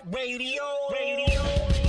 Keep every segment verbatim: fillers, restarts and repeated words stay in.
Radio, radio.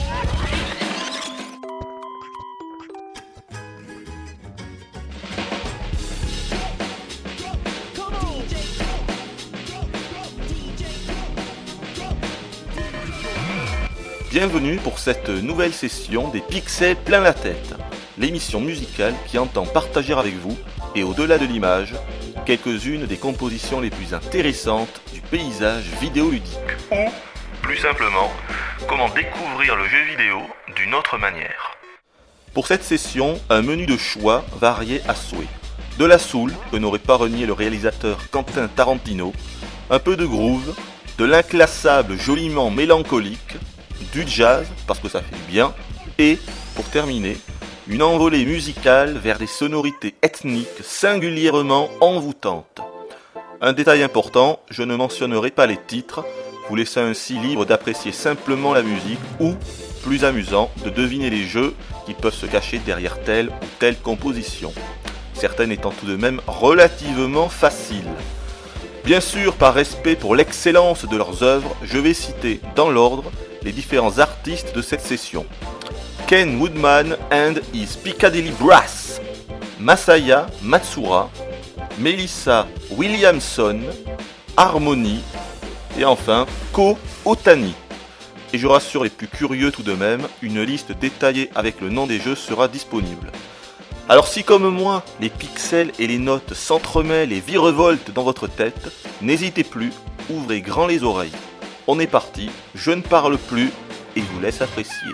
Bienvenue pour cette nouvelle session des Pixels plein la tête, l'émission musicale qui entend partager avec vous, et au-delà de l'image, quelques-unes des compositions les plus intéressantes du paysage vidéoludique. Ou, plus simplement, comment découvrir le jeu vidéo d'une autre manière. Pour cette session, un menu de choix varié à souhait. De la soul, que n'aurait pas renié le réalisateur Quentin Tarantino, un peu de groove, de l'inclassable joliment mélancolique, du jazz, parce que ça fait du bien, et, pour terminer, une envolée musicale vers des sonorités ethniques singulièrement envoûtantes. Un détail important, je ne mentionnerai pas les titres, vous laissant ainsi libre d'apprécier simplement la musique ou, plus amusant, de deviner les jeux qui peuvent se cacher derrière telle ou telle composition, certaines étant tout de même relativement faciles. Bien sûr, par respect pour l'excellence de leurs œuvres, je vais citer, dans l'ordre, les différents artistes de cette session. Ken Woodman and his Piccadilly Brass, Masaya Matsura, Melissa Williamson, Harmony, et enfin Ko Otani. Et je rassure les plus curieux tout de même, une liste détaillée avec le nom des jeux sera disponible. Alors si comme moi, les pixels et les notes s'entremêlent et virevoltent dans votre tête, n'hésitez plus, ouvrez grand les oreilles. On est parti, je ne parle plus et je vous laisse apprécier.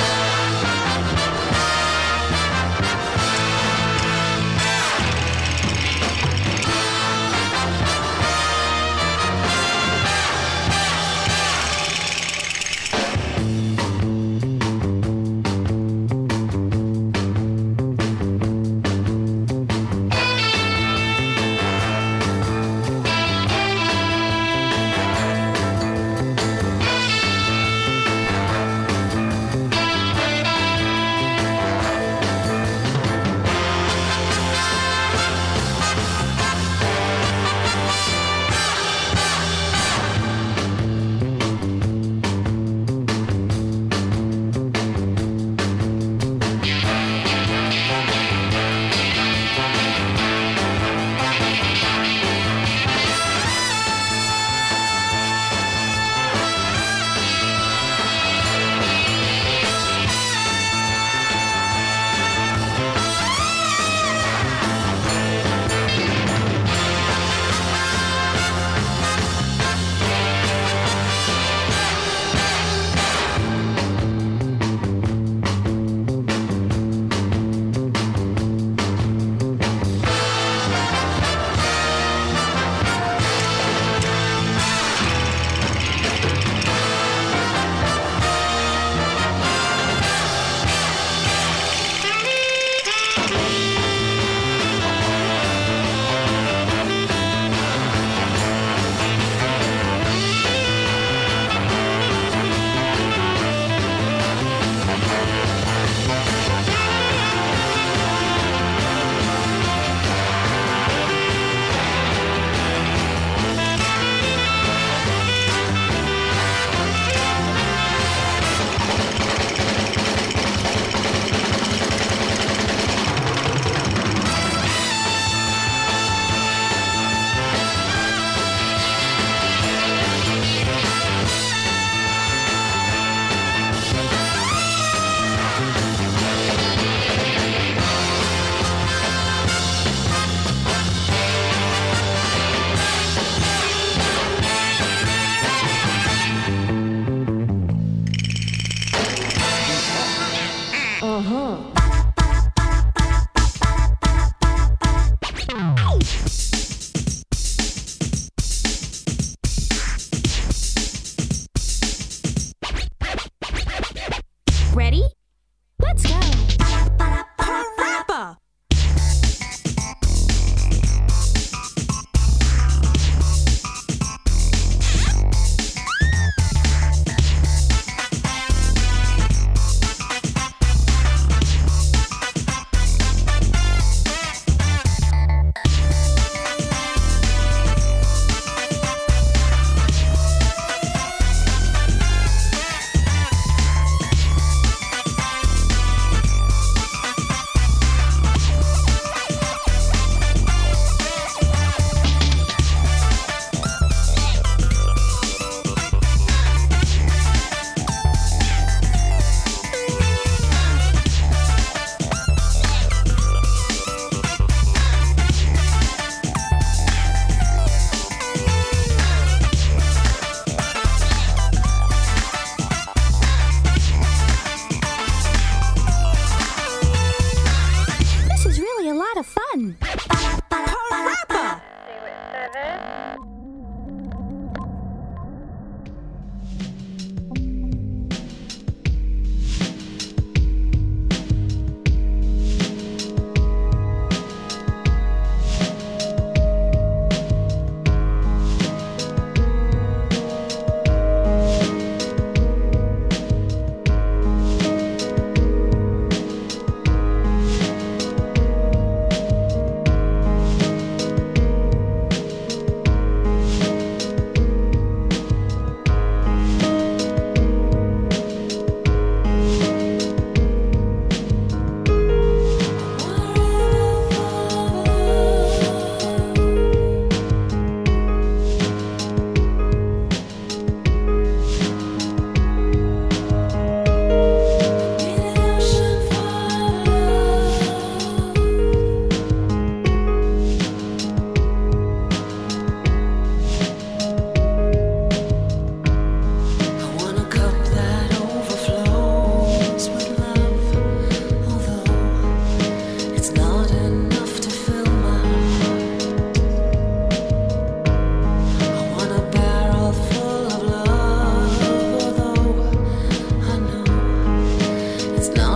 Ready? Let's go! Parappa!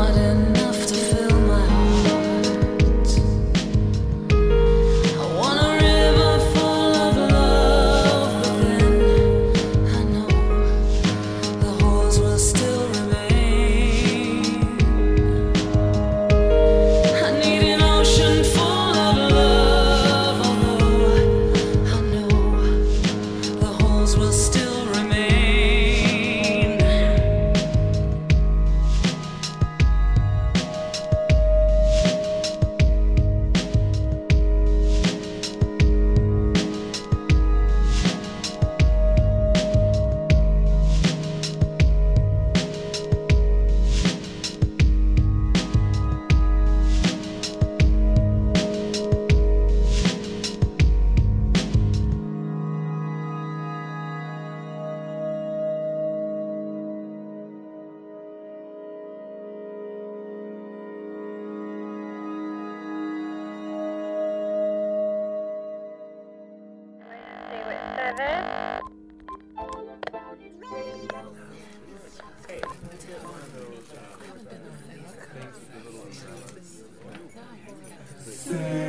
Seven.